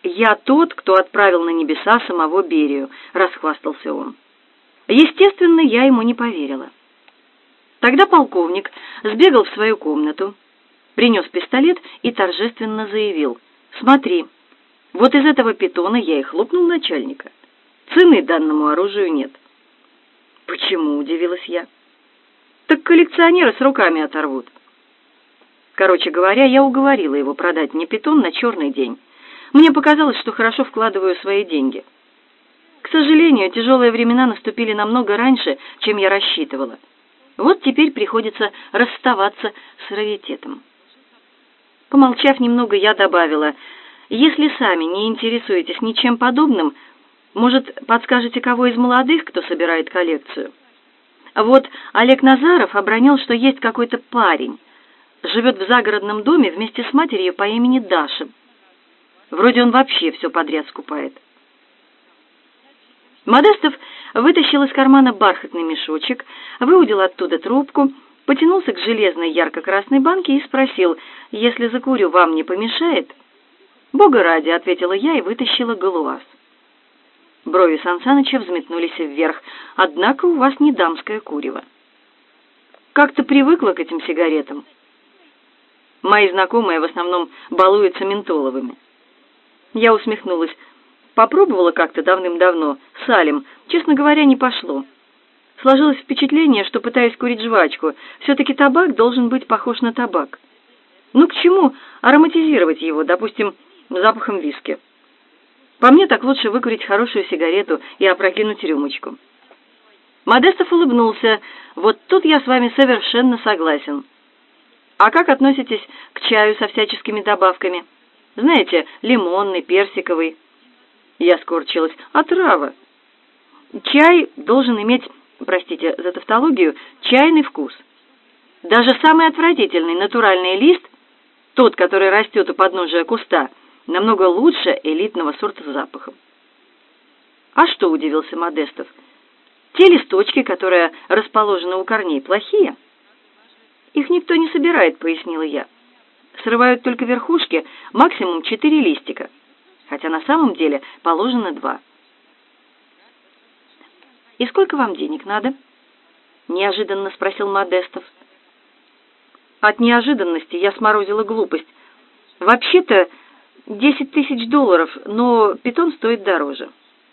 «Я тот, кто отправил на небеса самого Берию», — расхвастался он. Естественно, я ему не поверила. Тогда полковник сбегал в свою комнату, принес пистолет и торжественно заявил: «Смотри, вот из этого питона я и хлопнул начальника. Цены данному оружию нет». «Почему?» — удивилась я. «Так коллекционеры с руками оторвут». Короче говоря, я уговорила его продать мне питон на черный день. Мне показалось, что хорошо вкладываю свои деньги. К сожалению, тяжелые времена наступили намного раньше, чем я рассчитывала. Вот теперь приходится расставаться с раритетом. Помолчав немного, я добавила: «Если сами не интересуетесь ничем подобным, может, подскажете, кого из молодых, кто собирает коллекцию? Вот Олег Назаров обронил, что есть какой-то парень, живет в загородном доме вместе с матерью по имени Даша. Вроде он вообще все подряд скупает». Модестов вытащил из кармана бархатный мешочек, выудил оттуда трубку, потянулся к железной ярко-красной банке и спросил: «Если закурю, вам не помешает?» «Бога ради», — ответила я и вытащила галуаз. Брови Сан Саныча взметнулись вверх. «Однако у вас не дамское курево». «Как-то привыкла к этим сигаретам. Мои знакомые в основном балуются ментоловыми». Я усмехнулась. Попробовала как-то давным-давно, салем. Честно говоря, не пошло. Сложилось впечатление, что пытаюсь курить жвачку. Все-таки табак должен быть похож на табак. Ну к чему ароматизировать его, допустим, запахом виски? По мне, так лучше выкурить хорошую сигарету и опрокинуть рюмочку. Модестов улыбнулся. «Вот тут я с вами совершенно согласен. А как относитесь к чаю со всяческими добавками? Знаете, лимонный, персиковый». Я скорчилась. «Отрава. Чай должен иметь, простите за тавтологию, чайный вкус. Даже самый отвратительный натуральный лист, тот, который растет у подножия куста, намного лучше элитного сорта с запахом». «А что?» — удивился Модестов. «Те листочки, которые расположены у корней, плохие?» «Их никто не собирает», — пояснила я. «Срывают только верхушки, максимум 4 листика, хотя на самом деле положено 2. «И сколько вам денег надо?» — неожиданно спросил Модестов. От неожиданности я сморозила глупость. «Вообще-то $10 000, но питон стоит дороже».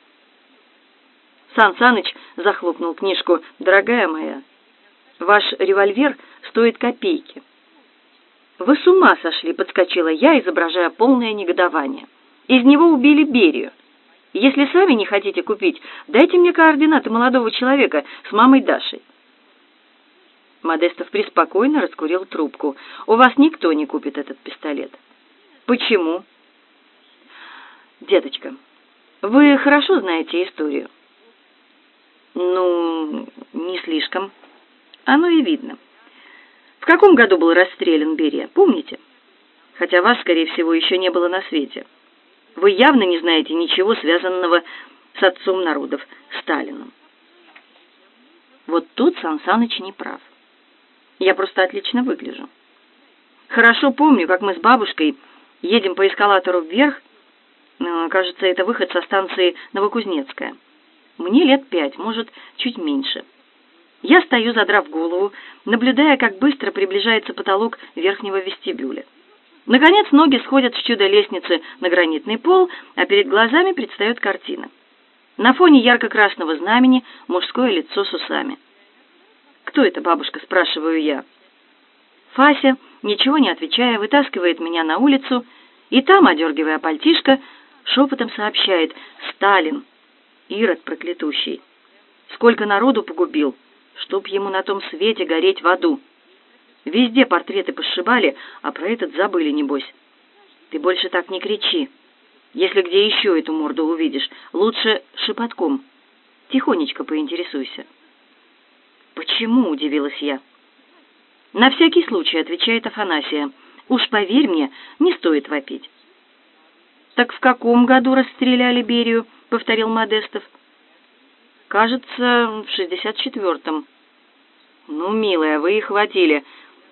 Сан Саныч захлопнул книжку. «Дорогая моя, ваш револьвер стоит копейки». «Вы с ума сошли!» — подскочила я, изображая полное негодование. «Из него убили Берию. Если сами не хотите купить, дайте мне координаты молодого человека с мамой Дашей». Модестов преспокойно раскурил трубку. «У вас никто не купит этот пистолет». «Почему?» «Деточка, вы хорошо знаете историю?» «Ну, не слишком. Оно и видно. В каком году был расстрелян Берия, помните? Хотя вас, скорее всего, еще не было на свете. Вы явно не знаете ничего, связанного с отцом народов, Сталином». Вот тут Сан Саныч не прав. Я просто отлично выгляжу. Хорошо помню, как мы с бабушкой едем по эскалатору вверх. Кажется, это выход со станции Новокузнецкая. Мне лет 5, может, чуть меньше. Я стою, задрав голову, наблюдая, как быстро приближается потолок верхнего вестибюля. Наконец, ноги сходят с чудо-лестницы на гранитный пол, а перед глазами предстает картина. На фоне ярко-красного знамени мужское лицо с усами. «Кто это, бабушка?» — спрашиваю я. Фася, ничего не отвечая, вытаскивает меня на улицу, и там, одергивая пальтишко, шепотом сообщает: «Сталин, Ирод проклятущий. Сколько народу погубил, чтоб ему на том свете гореть в аду. Везде портреты посшибали, а про этот забыли, небось. Ты больше так не кричи. Если где еще эту морду увидишь, лучше шепотком. Тихонечко поинтересуйся». «Почему?» — удивилась я. «На всякий случай», — отвечает Афанасия. «Уж поверь мне, не стоит вопить». «Так в каком году расстреляли Берию?» — повторил Модестов. «Кажется, в 64-м». «Ну, милая, вы и хватили.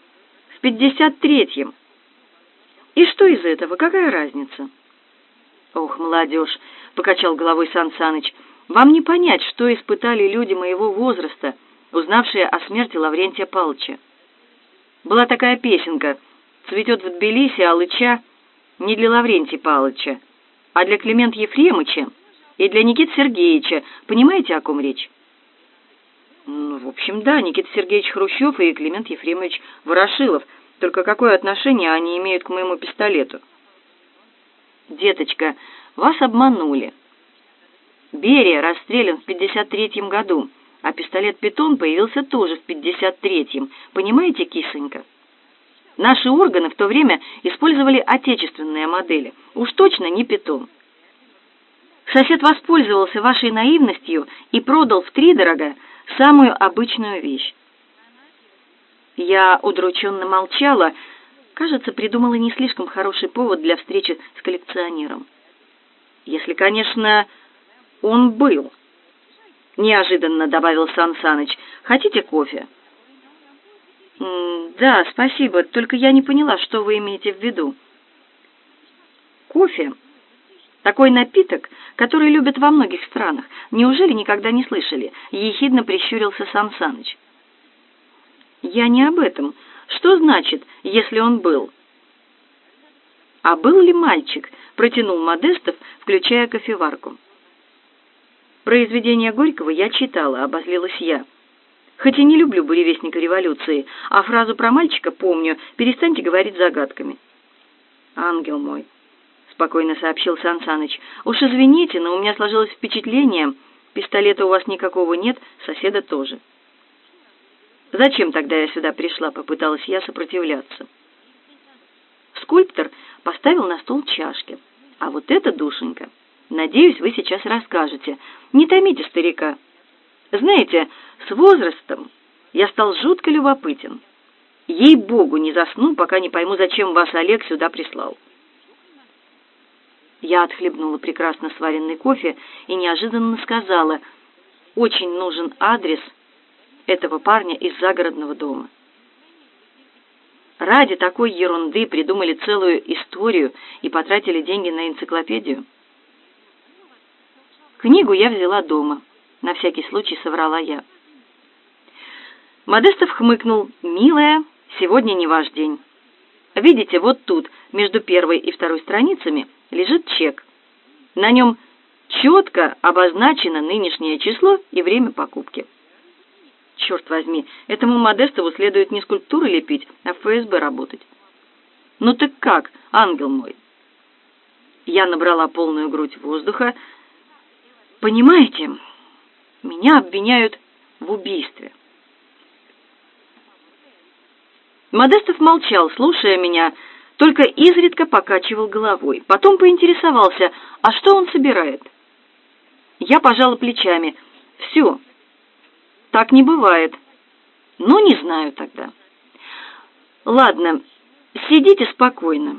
В 53-м. И что из этого? Какая разница?» «Ох, молодежь!» — покачал головой Сан Саныч. «Вам не понять, что испытали люди моего возраста, узнавшие о смерти Лаврентия Павловича. Была такая песенка: «Цветет в Тбилиси алыча не для Лаврентия Павловича, а для Климента Ефремовича и для Никиты Сергеевича». Понимаете, о ком речь? Ну, в общем, да, Никита Сергеевич Хрущев и Климент Ефремович Ворошилов. Только какое отношение они имеют к моему пистолету? Деточка, вас обманули. Берия расстрелян в 53-м году, а пистолет «Питон» появился тоже в 53-м. Понимаете, кисонька? Наши органы в то время использовали отечественные модели. Уж точно не «Питон». Сосед воспользовался вашей наивностью и продал втридорога самую обычную вещь. Я удрученно молчала. Кажется, придумала не слишком хороший повод для встречи с коллекционером. Если, конечно, он был. Неожиданно добавил Сан Саныч. Хотите кофе? Да, спасибо, только я не поняла, что вы имеете в виду. Кофе — такой напиток, который любят во многих странах. Неужели никогда не слышали? Ехидно прищурился Сан Саныч. Я не об этом. Что значит, если он был? А был ли мальчик? Протянул Модестов, включая кофеварку. Произведение Горького я читала, обозлилась я. Хоть и не люблю буревестника революции, а фразу про мальчика помню: «Перестаньте говорить загадками». Ангел мой, спокойно сообщил Сан Саныч. Уж извините, но у меня сложилось впечатление, пистолета у вас никакого нет, соседа тоже. Зачем тогда я сюда пришла, попыталась я сопротивляться. Скульптор поставил на стол чашки. А вот это, душенька, надеюсь, вы сейчас расскажете. Не томите старика. Знаете, с возрастом я стал жутко любопытен. Ей-богу, не засну, пока не пойму, зачем вас Олег сюда прислал. Я отхлебнула прекрасно сваренный кофе и неожиданно сказала: очень нужен адрес этого парня из загородного дома. Ради такой ерунды придумали целую историю и потратили деньги на энциклопедию. Книгу я взяла дома. На всякий случай соврала я. Модестов хмыкнул. «Милая, сегодня не ваш день. Видите, вот тут, между первой и второй страницами, лежит чек. На нем четко обозначено нынешнее число и время покупки». Черт возьми, этому Модестову следует не скульптуры лепить, а в ФСБ работать. Ну так как, ангел мой? Я набрала полную грудь воздуха. Понимаете, меня обвиняют в убийстве. Модестов молчал, слушая меня, только изредка покачивал головой. Потом поинтересовался, а что он собирает? Я пожала плечами. Все. Так не бывает. Ну, не знаю тогда. Ладно, сидите спокойно.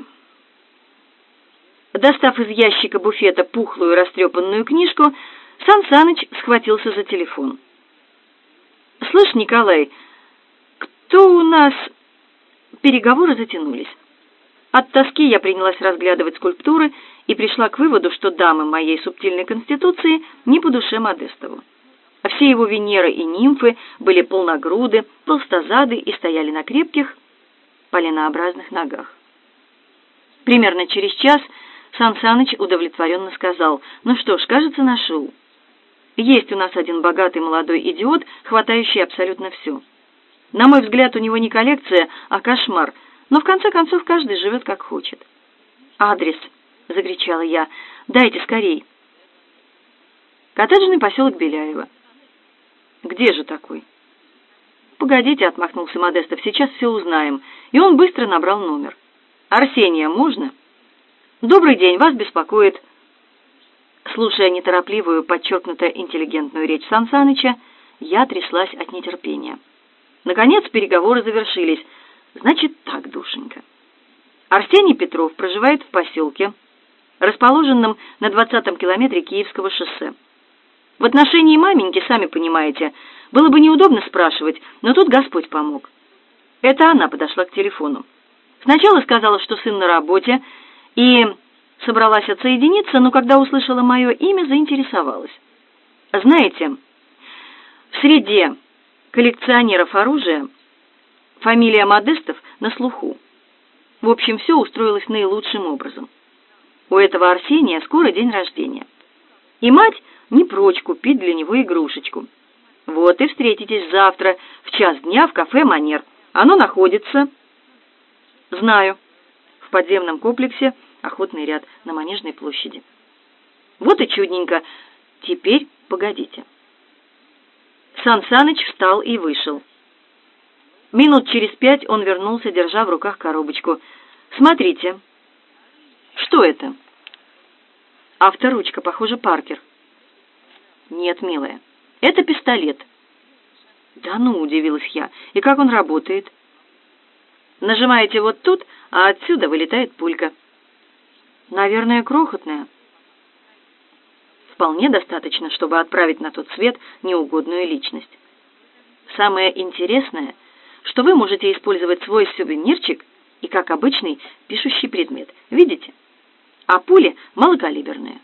Достав из ящика буфета пухлую растрепанную книжку, Сан Саныч схватился за телефон. «Слышь, Николай, кто у нас...» Переговоры затянулись. От тоски я принялась разглядывать скульптуры и пришла к выводу, что дамы моей субтильной конституции не по душе Модестову. Все его Венеры и нимфы были полногруды, толстозады и стояли на крепких, поленообразных ногах. Примерно через час Сан Саныч удовлетворенно сказал: «Ну что ж, кажется, нашел. Есть у нас один богатый молодой идиот, хватающий абсолютно все. На мой взгляд, у него не коллекция, а кошмар, но в конце концов каждый живет как хочет». «Адрес!» — закричала я. «Дайте скорей!» «Коттеджный поселок Беляево». «Где же такой?» «Погодите», — отмахнулся Модестов, — «сейчас все узнаем». И он быстро набрал номер. «Арсения, можно?» «Добрый день, вас беспокоит...» Слушая неторопливую, подчеркнуто интеллигентную речь Сан Саныча, я тряслась от нетерпения. Наконец переговоры завершились. Значит так, душенька. Арсений Петров проживает в поселке, расположенном на 20-м километре Киевского шоссе. В отношении маменьки, сами понимаете, было бы неудобно спрашивать, но тут Господь помог. Это она подошла к телефону. Сначала сказала, что сын на работе, и собралась отсоединиться, но когда услышала мое имя, заинтересовалась. Знаете, в среде коллекционеров оружия фамилия Модестов на слуху. В общем, все устроилось наилучшим образом. У этого Арсения скоро день рождения. И мать не прочь купить для него игрушечку. Вот и встретитесь завтра в 1:00 в кафе «Манер». Оно находится... Знаю. В подземном комплексе охотный ряд на Манежной площади. Вот и чудненько. Теперь погодите. Сан Саныч встал и вышел. Минут через 5 он вернулся, держа в руках коробочку. Смотрите. Что это? Авторучка, похоже, Паркер. Нет, милая, это пистолет. Да ну, удивилась я. И как он работает? Нажимаете вот тут, а отсюда вылетает пулька. Наверное, крохотная. Вполне достаточно, чтобы отправить на тот свет неугодную личность. Самое интересное, что вы можете использовать свой сувенирчик и как обычный пишущий предмет. Видите? А пули малокалиберные.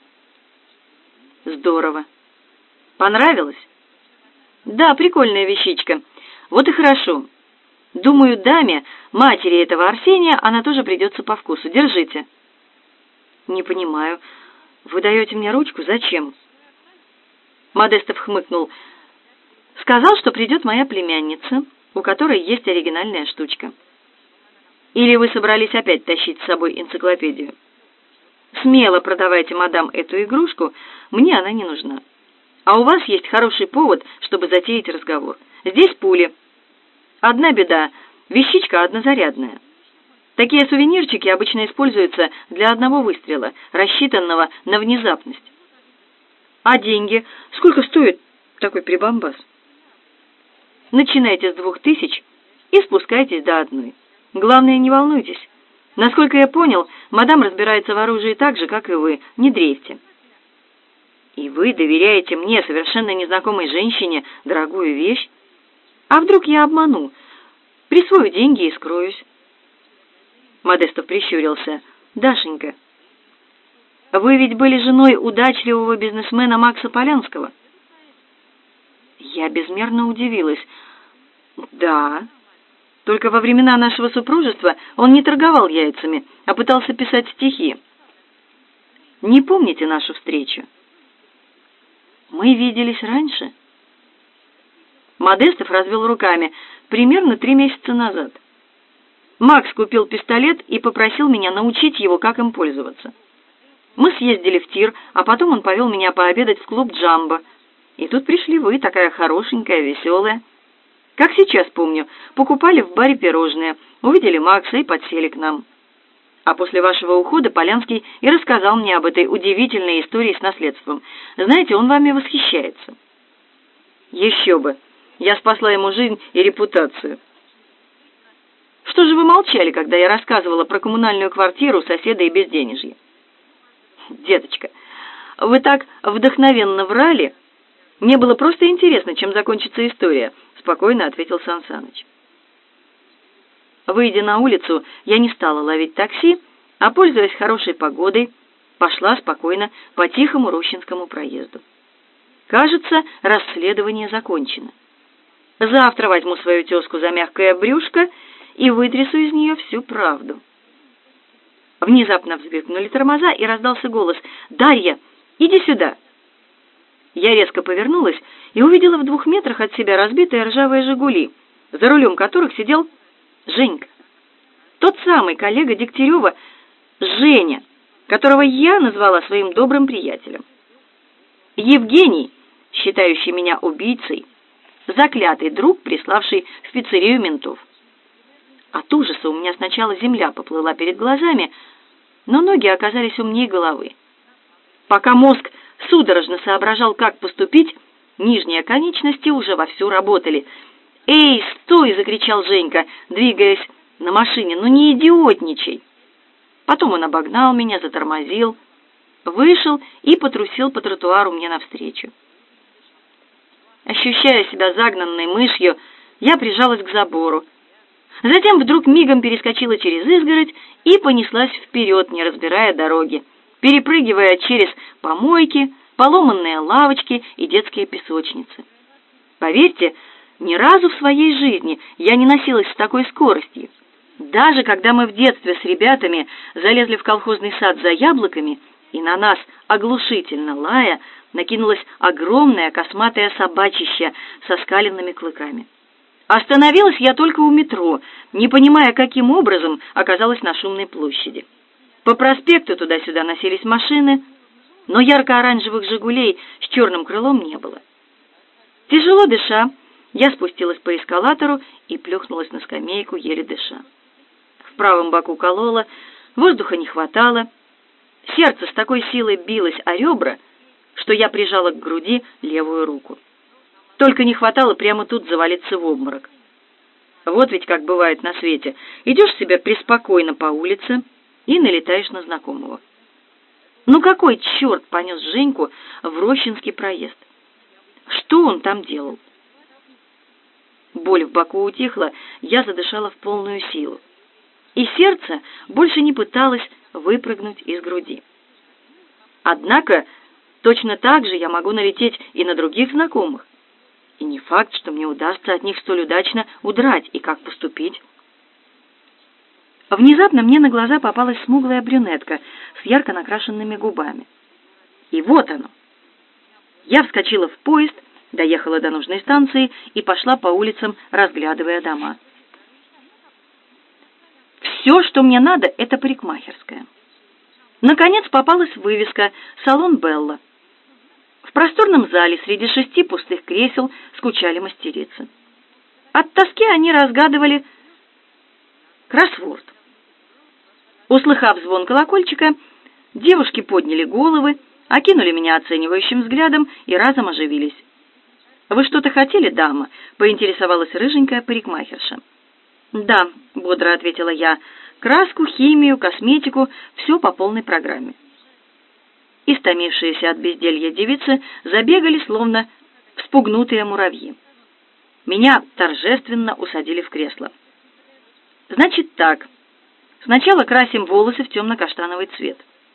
Здорово. Понравилось? Да, прикольная вещичка. Вот и хорошо. Думаю, даме, матери этого Арсения, она тоже придется по вкусу. Держите. Не понимаю. Вы даете мне ручку? Зачем? Модестов хмыкнул. Сказал, что придет моя племянница, у которой есть оригинальная штучка. Или вы собрались опять тащить с собой энциклопедию? Смело продавайте, мадам, эту игрушку, мне она не нужна. А у вас есть хороший повод, чтобы затеять разговор. Здесь пули. Одна беда, вещичка однозарядная. Такие сувенирчики обычно используются для одного выстрела, рассчитанного на внезапность. А деньги? Сколько стоит такой прибамбас? Начинайте с 2000 и спускайтесь до 1. Главное, не волнуйтесь. Насколько я понял, мадам разбирается в оружии так же, как и вы. Не дрейфьте. И вы доверяете мне, совершенно незнакомой женщине, дорогую вещь? А вдруг я обману? Присвою деньги и скроюсь. Модестов прищурился. Дашенька, вы ведь были женой удачливого бизнесмена Макса Полянского? Я безмерно удивилась. Да. Только во времена нашего супружества он не торговал яйцами, а пытался писать стихи. Не помните нашу встречу? Мы виделись раньше. Модестов развел руками. Примерно 3 месяца назад. Макс купил пистолет и попросил меня научить его, как им пользоваться. Мы съездили в тир, а потом он повел меня пообедать в клуб «Джамбо». И тут пришли вы, такая хорошенькая, веселая. Как сейчас помню, покупали в баре пирожные, увидели Макса и подсели к нам. А после вашего ухода Полянский и рассказал мне об этой удивительной истории с наследством. Знаете, он вами восхищается. Еще бы. Я спасла ему жизнь и репутацию. Что же вы молчали, когда я рассказывала про коммунальную квартиру, соседа и безденежье? Деточка, вы так вдохновенно врали. Мне было просто интересно, чем закончится история, спокойно ответил Сан Саныч. Выйдя на улицу, я не стала ловить такси, а, пользуясь хорошей погодой, пошла спокойно по тихому Рощинскому проезду. Кажется, расследование закончено. Завтра возьму свою тезку за мягкое брюшко и вытрясу из нее всю правду. Внезапно взвизгнули тормоза, и раздался голос: «Дарья, иди сюда!» Я резко повернулась и увидела в 2 метрах от себя разбитые ржавые «Жигули», за рулем которых сидел Женька. Тот самый коллега Дегтярева, Женя, которого я назвала своим добрым приятелем. Евгений, считающий меня убийцей, заклятый друг, приславший в пиццерию ментов. От ужаса у меня сначала земля поплыла перед глазами, но ноги оказались умнее головы. Пока мозг судорожно соображал, как поступить, нижние конечности уже вовсю работали. «Эй, стой!» — закричал Женька, двигаясь на машине. «Ну не идиотничай!» Потом он обогнал меня, затормозил, вышел и потрусил по тротуару мне навстречу. Ощущая себя загнанной мышью, я прижалась к забору. Затем вдруг мигом перескочила через изгородь и понеслась вперед, не разбирая дороги. перепрыгивая через помойки, поломанные лавочки и детские песочницы. Поверьте, ни разу в своей жизни я не носилась с такой скоростью. Даже когда мы в детстве с ребятами залезли в колхозный сад за яблоками, и на нас, оглушительно лая, накинулось огромное косматое собачище со скаленными клыками. Остановилась я только у метро, не понимая, каким образом оказалась на шумной площади. По проспекту туда-сюда носились машины, но ярко-оранжевых «Жигулей» с черным крылом не было. Тяжело дыша, я спустилась по эскалатору и плюхнулась на скамейку, еле дыша. В правом боку кололо, воздуха не хватало, сердце с такой силой билось о ребра, что я прижала к груди левую руку. Только не хватало прямо тут завалиться в обморок. Вот ведь как бывает на свете. Идешь себе преспокойно по улице и налетаешь на знакомого. Ну какой черт понес Женьку в Рощинский проезд? Что он там делал? Боль в боку утихла, я задышала в полную силу. И сердце больше не пыталось выпрыгнуть из груди. Однако точно так же я могу налететь и на других знакомых. И не факт, что мне удастся от них столь удачно удрать, и как поступить. Внезапно мне на глаза попалась смуглая брюнетка с ярко накрашенными губами. И вот оно. Я вскочила в поезд, доехала до нужной станции и пошла по улицам, разглядывая дома. Все, что мне надо, это парикмахерская. Наконец попалась вывеска «Салон Белла». В просторном зале среди 6 пустых кресел скучали мастерицы. От тоски они разгадывали кроссворд. Услыхав звон колокольчика, девушки подняли головы, окинули меня оценивающим взглядом и разом оживились. «Вы что-то хотели, дама?» — поинтересовалась рыженькая парикмахерша. «Да», — бодро ответила я, — «краску, химию, косметику — все по полной программе». Истомившиеся от безделья девицы забегали, словно вспугнутые муравьи. Меня торжественно усадили в кресло. «Значит так, сначала красим волосы в темно-каштановый цвет».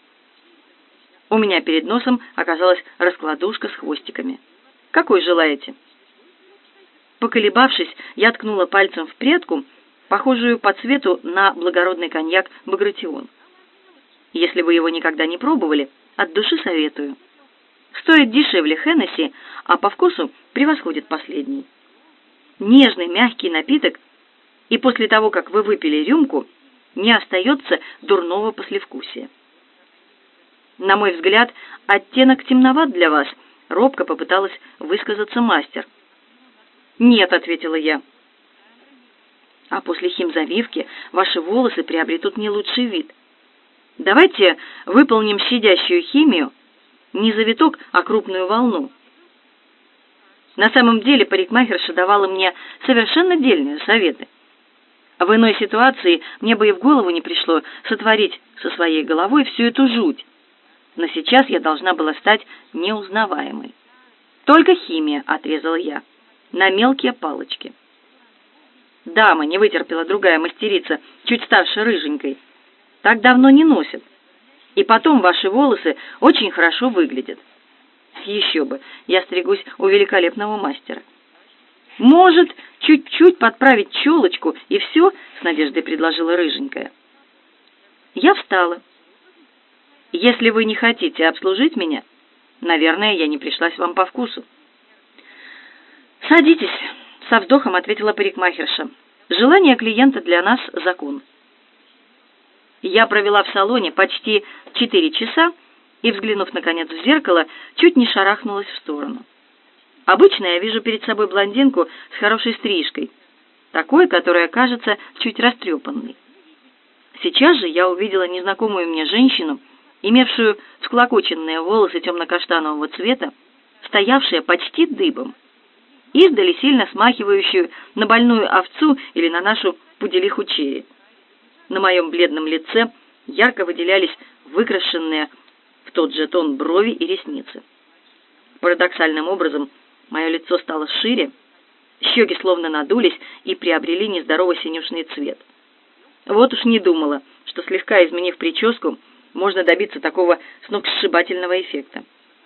У меня перед носом оказалась раскладушка с хвостиками. «Какой желаете?» Поколебавшись, я ткнула пальцем в прядку, похожую по цвету на благородный коньяк «Багратион». Если вы его никогда не пробовали, от души советую. Стоит дешевле Хеннесси, а по вкусу превосходит последний. Нежный, мягкий напиток, и после того, как вы выпили рюмку, не остается дурного послевкусия. На мой взгляд, оттенок темноват для вас, робко попыталась высказаться мастер. «Нет», — ответила я. «А после химзавивки ваши волосы приобретут не лучший вид. Давайте выполним щадящую химию, не завиток, а крупную волну». На самом деле парикмахерша давала мне совершенно дельные советы. В иной ситуации мне бы и в голову не пришло сотворить со своей головой всю эту жуть. Но сейчас я должна была стать неузнаваемой. «Только химия», — отрезала я, — «на мелкие палочки». «Дама», — не вытерпела другая мастерица, чуть старше рыженькой, — «так давно не носят. И потом ваши волосы очень хорошо выглядят». Еще бы, я стригусь у великолепного мастера. «Может, чуть-чуть подправить челочку, и все?» — с надеждой предложила рыженькая. Я встала. «Если вы не хотите обслужить меня, наверное, я не пришлась вам по вкусу». «Садитесь», — со вздохом ответила парикмахерша. «Желание клиента для нас — закон». Я провела в салоне почти 4 часа и, взглянув, наконец, в зеркало, чуть не шарахнулась в сторону. Обычно я вижу перед собой блондинку с хорошей стрижкой, такой, которая кажется чуть растрепанной. Сейчас же я увидела незнакомую мне женщину, имевшую всклокоченные волосы темно-каштанового цвета, стоявшие почти дыбом, издали сильно смахивающую на больную овцу или на нашу пуделиху Черри. На моем бледном лице ярко выделялись выкрашенные в тот же тон брови и ресницы. Парадоксальным образом мое лицо стало шире, щеки словно надулись и приобрели нездоровый синюшный цвет. Вот уж не думала, что, слегка изменив прическу, можно добиться такого сногсшибательного эффекта?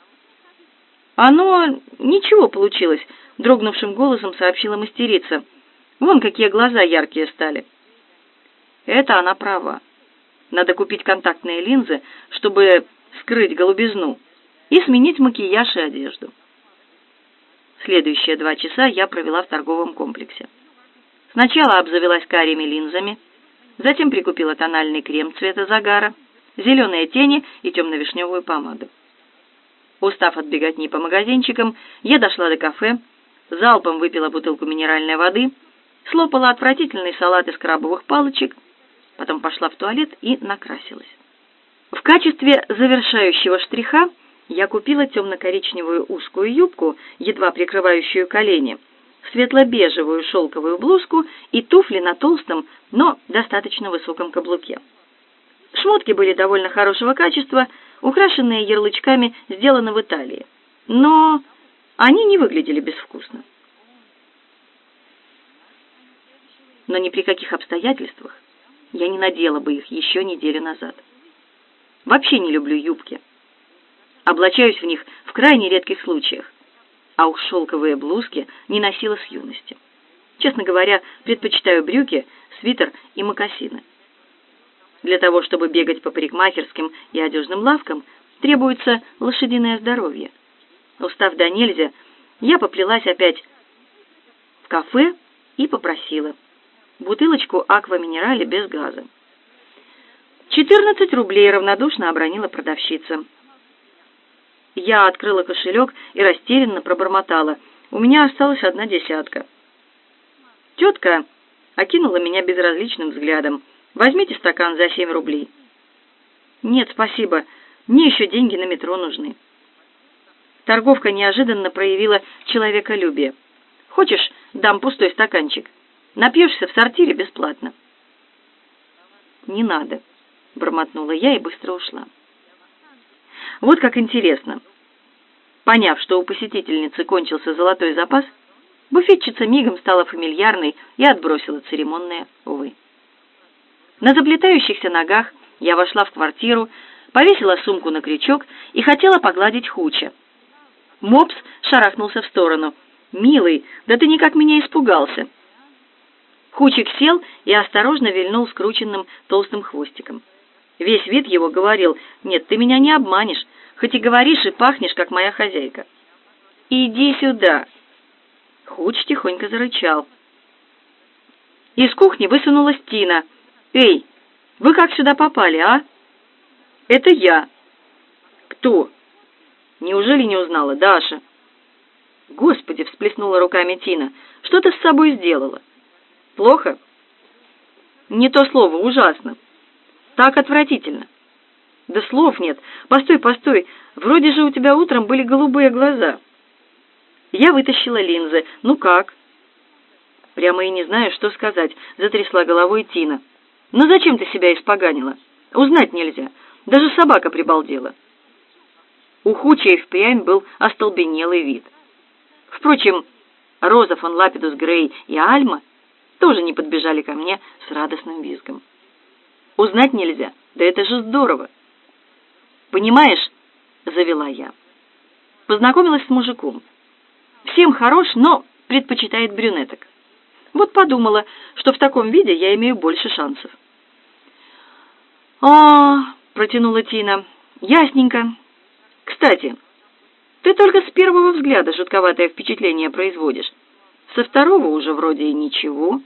«Оно ничего получилось», — дрогнувшим голосом сообщила мастерица. «Вон какие глаза яркие стали». Это она права. Надо купить контактные линзы, чтобы скрыть голубизну, и сменить макияж и одежду. Следующие 2 часа я провела в торговом комплексе. Сначала обзавелась карими линзами, затем прикупила тональный крем цвета загара, зеленые тени и темно-вишневую помаду. Устав от беготни по магазинчикам, я дошла до кафе, залпом выпила бутылку минеральной воды, слопала отвратительный салат из крабовых палочек, потом пошла в туалет и накрасилась. В качестве завершающего штриха я купила темно-коричневую узкую юбку, едва прикрывающую колени, светло-бежевую шелковую блузку и туфли на толстом, но достаточно высоком каблуке. Шмотки были довольно хорошего качества, украшенные ярлычками «Сделано в Италии», но они не выглядели безвкусно. Но ни при каких обстоятельствах я не надела бы их еще неделю назад. Вообще не люблю юбки. Облачаюсь в них в крайне редких случаях, а уж шелковые блузки не носила с юности. Честно говоря, предпочитаю брюки, свитер и мокасины. Для того, чтобы бегать по парикмахерским и одежным лавкам, требуется лошадиное здоровье. Устав до нельзя, я поплелась опять в кафе и попросила бутылочку аква-минерале без газа. 14 рублей равнодушно обронила продавщица. Я открыла кошелек и растерянно пробормотала: у меня осталась 1 десятка. Тетка окинула меня безразличным взглядом. Возьмите стакан за 7 рублей. Нет, спасибо, мне еще деньги на метро нужны. Торговка неожиданно проявила человеколюбие. Хочешь, дам пустой стаканчик? Напьешься в сортире бесплатно. Не надо, бормотнула я и быстро ушла. Вот как интересно. Поняв, что у посетительницы кончился золотой запас, буфетчица мигом стала фамильярной и отбросила церемонное «увы». На заплетающихся ногах я вошла в квартиру, повесила сумку на крючок и хотела погладить Хуча. Мопс шарахнулся в сторону. «Милый, да ты никак меня испугался!» Хучик сел и осторожно вильнул скрученным толстым хвостиком. Весь вид его говорил: «Нет, ты меня не обманешь, хоть и говоришь и пахнешь, как моя хозяйка». «Иди сюда!» Хуч тихонько зарычал. Из кухни высунулась Тина. «Эй, вы как сюда попали, а?» «Это я». «Кто?» «Неужели не узнала, Даша?» «Господи!» — всплеснула руками Тина. «Что ты с собой сделала?» «Плохо?» «Не то слово, ужасно. Так отвратительно». «Да слов нет. Постой, постой. Вроде же у тебя утром были голубые глаза». Я вытащила линзы. «Ну как?» «Прямо и не знаю, что сказать», — затрясла головой Тина. «Ну зачем ты себя испоганила? Узнать нельзя. Даже собака прибалдела». У Хуча и впрямь был остолбенелый вид. Впрочем, Роза фон Лапидус Грей и Альма тоже не подбежали ко мне с радостным визгом. «Узнать нельзя? Да это же здорово!» «Понимаешь», — завела я, познакомилась с мужиком. Всем хорош, но предпочитает брюнеток. Вот подумала, что в таком виде я имею больше шансов. Протянула Тина. «Ясненько. Кстати, ты только с первого взгляда жутковатое впечатление производишь. Со второго уже вроде и ничего».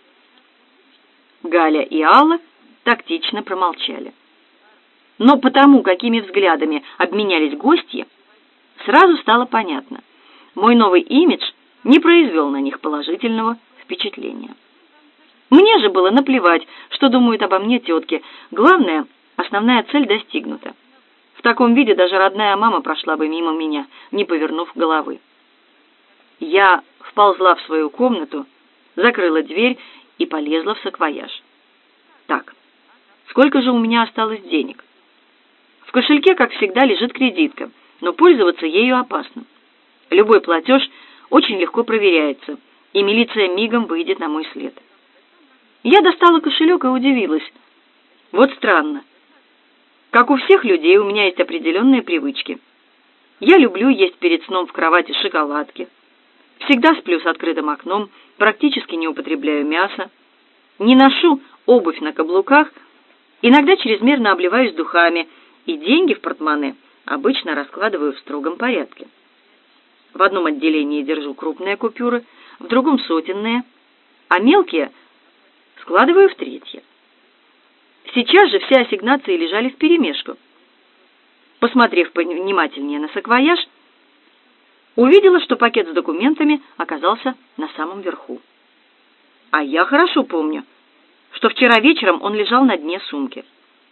Галя и Алла тактично промолчали. Но потому, какими взглядами обменялись гостья, сразу стало понятно. Мой новый имидж не произвел на них положительного впечатления. Мне же было наплевать, что думают обо мне тетки. Главное, основная цель достигнута. В таком виде даже родная мама прошла бы мимо меня, не повернув головы. Я вползла в свою комнату, закрыла дверь и полезла в саквояж. Так, сколько же у меня осталось денег? В кошельке, как всегда, лежит кредитка, но пользоваться ею опасно. Любой платеж очень легко проверяется, и милиция мигом выйдет на мой след. Я достала кошелек и удивилась. Вот странно. Как у всех людей, у меня есть определенные привычки. Я люблю есть перед сном в кровати шоколадки. Всегда сплю с открытым окном, практически не употребляю мясо. Не ношу обувь на каблуках, иногда чрезмерно обливаюсь духами, и деньги в портмоне обычно раскладываю в строгом порядке. В одном отделении держу крупные купюры, в другом сотенные, а мелкие складываю в третье. Сейчас же все ассигнации лежали вперемешку. Посмотрев повнимательнее на саквояж, увидела, что пакет с документами оказался на самом верху. А я хорошо помню, что вчера вечером он лежал на дне сумки.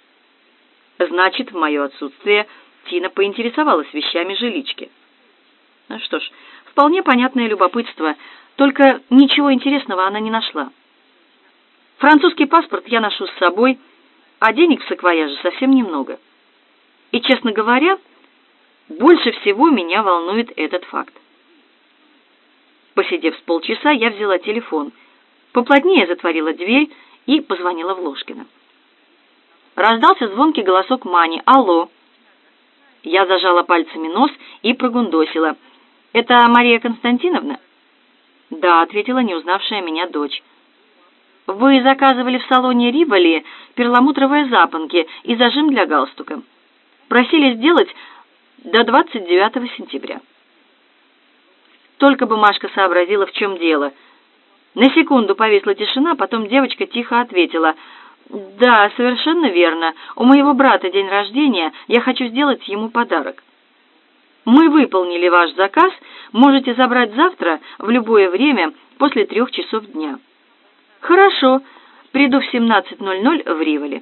Значит, в мое отсутствие Тина поинтересовалась вещами жилички. Ну что ж, вполне понятное любопытство, только ничего интересного она не нашла. Французский паспорт я ношу с собой, а денег в саквояже совсем немного. И, честно говоря, больше всего меня волнует этот факт. Посидев с полчаса, я взяла телефон, поплотнее затворила дверь и позвонила в Ложкино. Раздался звонкий голосок Мани. «Алло!» Я зажала пальцами нос и прогундосила. «Это Мария Константиновна?» «Да», — ответила не узнавшая меня дочь. «Вы заказывали в салоне Риволи перламутровые запонки и зажим для галстука. Просили сделать до 29 сентября». Только бы Машка сообразила, в чем дело. На секунду повисла тишина, потом девочка тихо ответила: «Да, совершенно верно. У моего брата день рождения, я хочу сделать ему подарок. Мы выполнили ваш заказ, можете забрать завтра в любое время после 3 часов дня». «Хорошо, приду в 17:00 в Риволи».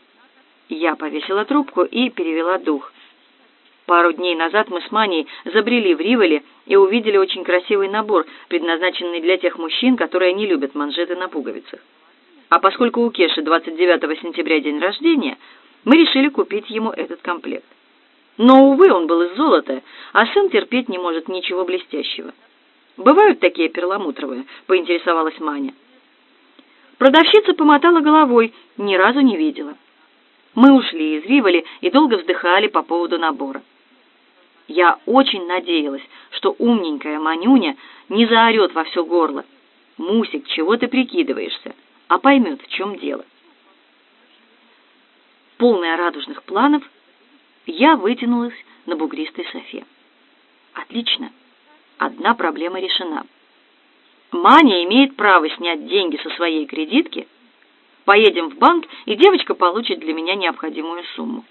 Я повесила трубку и перевела дух. Пару дней назад мы с Маней забрели в Риволи и увидели очень красивый набор, предназначенный для тех мужчин, которые не любят манжеты на пуговицах. А поскольку у Кеши 29 сентября день рождения, мы решили купить ему этот комплект. Но, увы, он был из золота, а сын терпеть не может ничего блестящего. «Бывают такие перламутровые?» — поинтересовалась Маня. Продавщица помотала головой, ни разу не видела. Мы ушли из Риволи и долго вздыхали по поводу набора. Я очень надеялась, что умненькая Манюня не заорет во все горло: «Мусик, чего ты прикидываешься?» а поймет, в чем дело. Полная радужных планов, я вытянулась на бугристой софе. Отлично, одна проблема решена. Маня имеет право снять деньги со своей кредитки, поедем в банк, и девочка получит для меня необходимую сумму.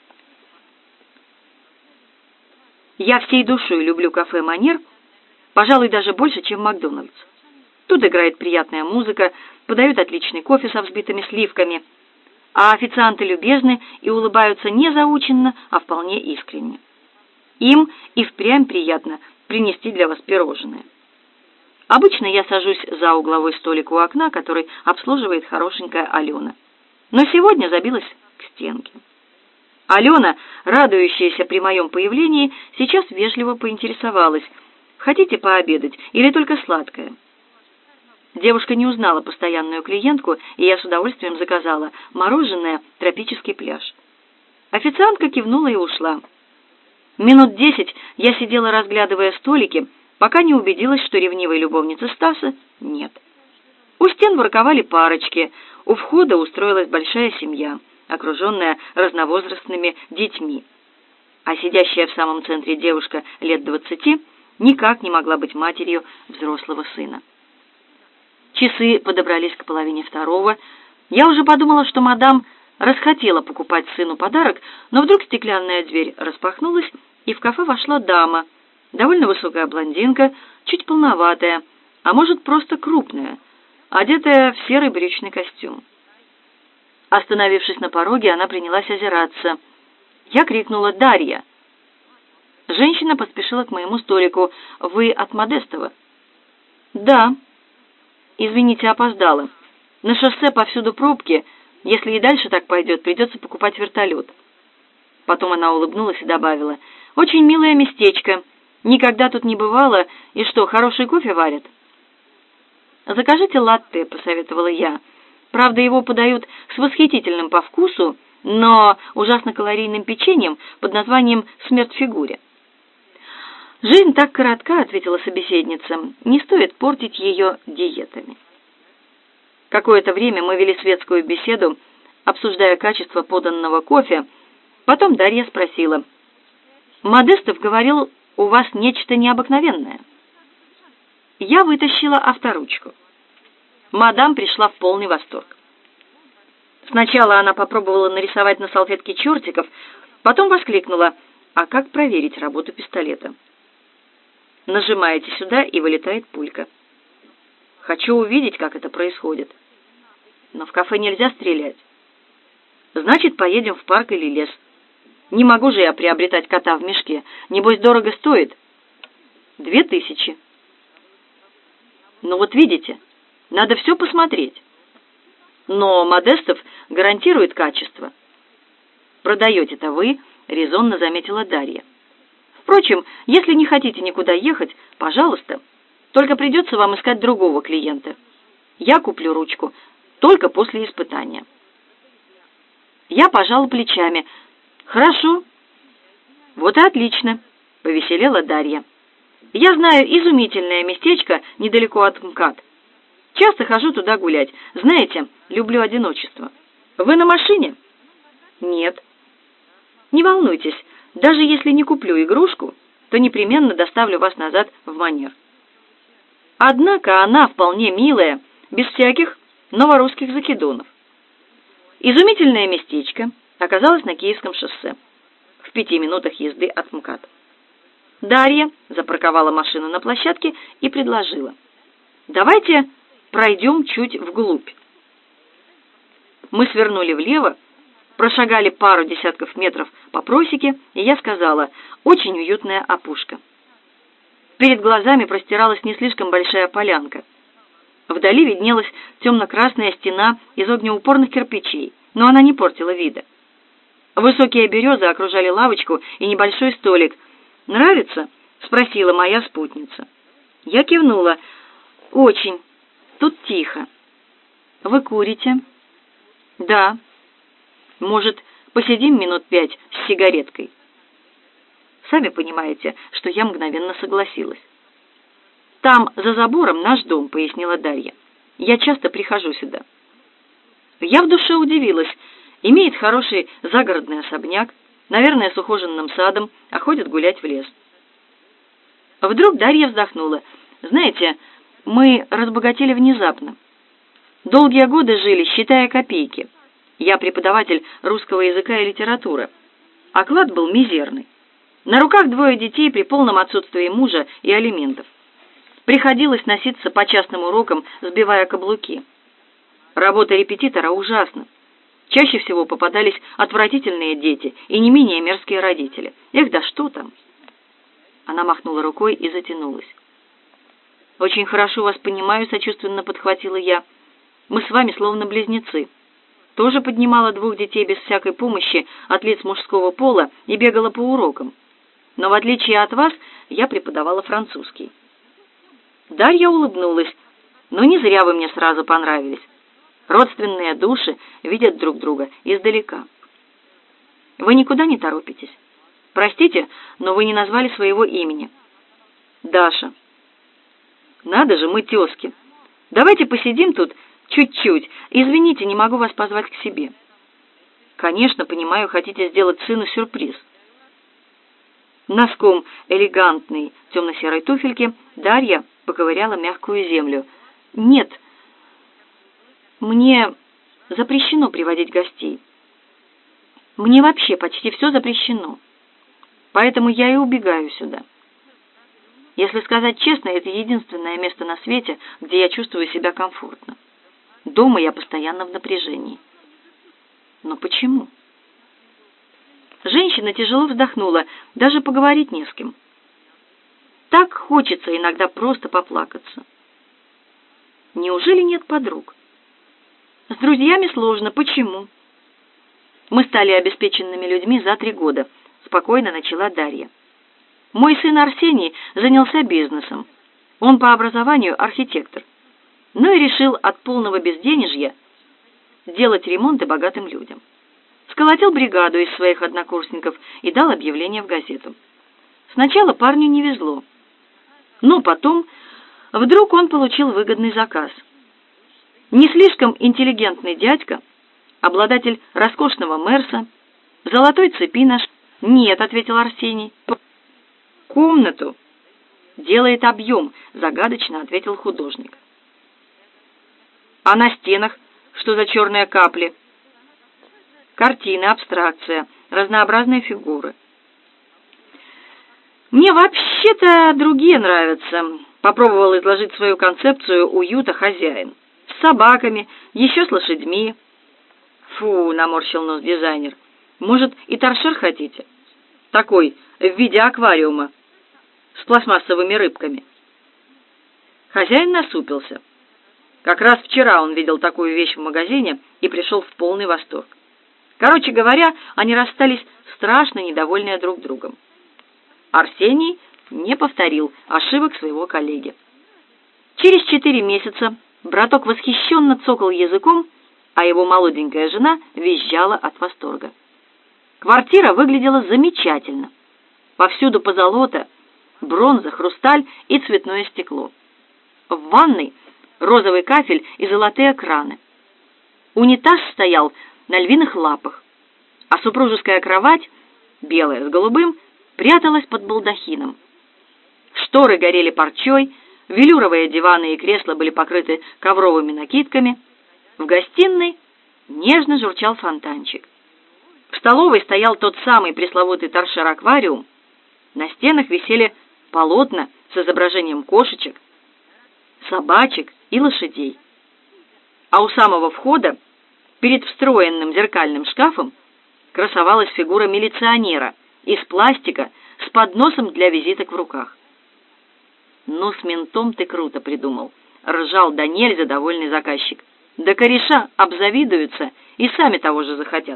Я всей душой люблю кафе «Манер», пожалуй, даже больше, чем Макдональдс. Тут играет приятная музыка, подают отличный кофе со взбитыми сливками, а официанты любезны и улыбаются не заученно, а вполне искренне. Им и впрямь приятно принести для вас пирожное. Обычно я сажусь за угловой столик у окна, который обслуживает хорошенькая Алена. Но сегодня забилась к стенке. Алена, радующаяся при моем появлении, сейчас вежливо поинтересовалась: «Хотите пообедать или только сладкое?» Девушка не узнала постоянную клиентку, и я с удовольствием заказала мороженое «Тропический пляж». Официантка кивнула и ушла. Минут 10 я сидела, разглядывая столики, пока не убедилась, что ревнивой любовницы Стаса нет. У стен ворковали парочки, у входа устроилась большая семья, окруженная разновозрастными детьми. А сидящая в самом центре девушка лет 20 никак не могла быть матерью взрослого сына. Часы подобрались к 1:30. Я уже подумала, что мадам расхотела покупать сыну подарок, но вдруг стеклянная дверь распахнулась, и в кафе вошла дама, довольно высокая блондинка, чуть полноватая, а может, просто крупная, одетая в серый брючный костюм. Остановившись на пороге, она принялась озираться. Я крикнула: «Дарья!». Женщина поспешила к моему столику. «Вы от Модестова?» «Да». «Извините, опоздала. На шоссе повсюду пробки. Если и дальше так пойдет, придется покупать вертолет». Потом она улыбнулась и добавила: «Очень милое местечко. Никогда тут не бывала. И что, хороший кофе варят?» «Закажите латте», — посоветовала я. «Правда, его подают с восхитительным по вкусу, но ужасно калорийным печеньем под названием «Смерть в фигуре». «Жизнь так коротка», — ответила собеседница, — «не стоит портить ее диетами». Какое-то время мы вели светскую беседу, обсуждая качество поданного кофе. Потом Дарья спросила: «Модестов говорил, у вас нечто необыкновенное». Я вытащила авторучку. Мадам пришла в полный восторг. Сначала она попробовала нарисовать на салфетке чертиков, потом воскликнула: «А как проверить работу пистолета?» Нажимаете сюда, и вылетает пулька. Хочу увидеть, как это происходит. Но в кафе нельзя стрелять. Значит, поедем в парк или лес. Не могу же я приобретать кота в мешке. Небось, дорого стоит. 2000. Ну вот видите, надо все посмотреть. Но Модестов гарантирует качество. Продаете-то вы, резонно заметила Дарья. Впрочем, если не хотите никуда ехать, пожалуйста, только придется вам искать другого клиента. Я куплю ручку только после испытания. Я пожала плечами. Хорошо. Вот и отлично, повеселела Дарья. Я знаю изумительное местечко недалеко от МКАД. Часто хожу туда гулять. Знаете, люблю одиночество. Вы на машине? Нет. Не волнуйтесь, даже если не куплю игрушку, то непременно доставлю вас назад в Манер. Однако она вполне милая, без всяких новорусских закидонов. Изумительное местечко оказалось на Киевском шоссе, в 5 минутах езды от МКАД. Дарья запарковала машину на площадке и предложила: «Давайте пройдем чуть вглубь». Мы свернули влево, прошагали пару десятков метров по просеке, и я сказала: «Очень уютная опушка». Перед глазами простиралась не слишком большая полянка. Вдали виднелась темно-красная стена из огнеупорных кирпичей, но она не портила вида. Высокие березы окружали лавочку и небольшой столик. «Нравится?» — спросила моя спутница. Я кивнула. «Очень. Тут тихо». «Вы курите?» «Да». «Может, посидим минут 5 с сигареткой?» Сами понимаете, что я мгновенно согласилась. «Там, за забором, наш дом», — пояснила Дарья. «Я часто прихожу сюда». Я в душе удивилась. Имеет хороший загородный особняк, наверное, с ухоженным садом, а ходит гулять в лес. Вдруг Дарья вздохнула. «Знаете, мы разбогатели внезапно. Долгие годы жили, считая копейки. Я преподаватель русского языка и литературы. Оклад был мизерный. На руках 2 детей при полном отсутствии мужа и алиментов. Приходилось носиться по частным урокам, сбивая каблуки. Работа репетитора ужасна. Чаще всего попадались отвратительные дети и не менее мерзкие родители. Эх, да что там!» Она махнула рукой и затянулась. «Очень хорошо вас понимаю», — сочувственно подхватила я. «Мы с вами словно близнецы. Тоже поднимала 2 детей без всякой помощи от лиц мужского пола и бегала по урокам. Но в отличие от вас, я преподавала французский». Дарья улыбнулась. «Но не зря вы мне сразу понравились. Родственные души видят друг друга издалека. Вы никуда не торопитесь? Простите, но вы не назвали своего имени». «Даша». «Надо же, мы тезки. Давайте посидим тут чуть-чуть. Извините, не могу вас позвать к себе». «Конечно, понимаю, хотите сделать сыну сюрприз». Носком элегантной темно-серой туфельки Дарья поковыряла мягкую землю. «Нет, мне запрещено приводить гостей. Мне вообще почти все запрещено. Поэтому я и убегаю сюда. Если сказать честно, это единственное место на свете, где я чувствую себя комфортно. Дома я постоянно в напряжении». «Но почему?» Женщина тяжело вздохнула, даже поговорить не с кем. Так хочется иногда просто поплакаться. Неужели нет подруг? С друзьями сложно. Почему? Мы стали обеспеченными людьми за 3 года, спокойно начала Дарья. Мой сын Арсений занялся бизнесом. Он по образованию архитектор. Но и решил от полного безденежья делать ремонты богатым людям. сколотил бригаду из своих однокурсников и дал объявление в газету. Сначала парню не везло, но потом вдруг он получил выгодный заказ. Не слишком интеллигентный дядька, обладатель роскошного Мерса, золотой цепи на «Нет», — ответил Арсений. «Комнату делает объем», — загадочно ответил художник. «А на стенах что за черные капли?» «Картины, абстракция, разнообразные фигуры». «Мне вообще-то другие нравятся», — попробовал изложить свою концепцию уюта хозяин. «С собаками, еще с лошадьми». «Фу», — наморщил нос дизайнер, — «может, и торшер хотите? Такой, в виде аквариума, с пластмассовыми рыбками». Хозяин насупился. Как раз вчера он видел такую вещь в магазине и пришел в полный восторг. Короче говоря, они расстались страшно недовольные друг другом. Арсений не повторил ошибок своего коллеги. Через 4 месяца браток восхищенно цокал языком, а его молоденькая жена визжала от восторга. Квартира выглядела замечательно. Повсюду позолота, бронза, хрусталь и цветное стекло. В ванной розовый кафель и золотые краны. Унитаз стоял на львиных лапах, а супружеская кровать, белая с голубым, пряталась под балдахином. Шторы горели парчой, велюровые диваны и кресла были покрыты ковровыми накидками. В гостиной нежно журчал фонтанчик. В столовой стоял тот самый пресловутый торшер-аквариум. На стенах висели полотна с изображением кошечек, собачек и лошадей. А у самого входа, перед встроенным зеркальным шкафом, красовалась фигура милиционера из пластика с подносом для визиток в руках. «Ну, с ментом ты круто придумал», — ржал до нельзя довольный заказчик. «Да кореша обзавидуются и сами того же захотят».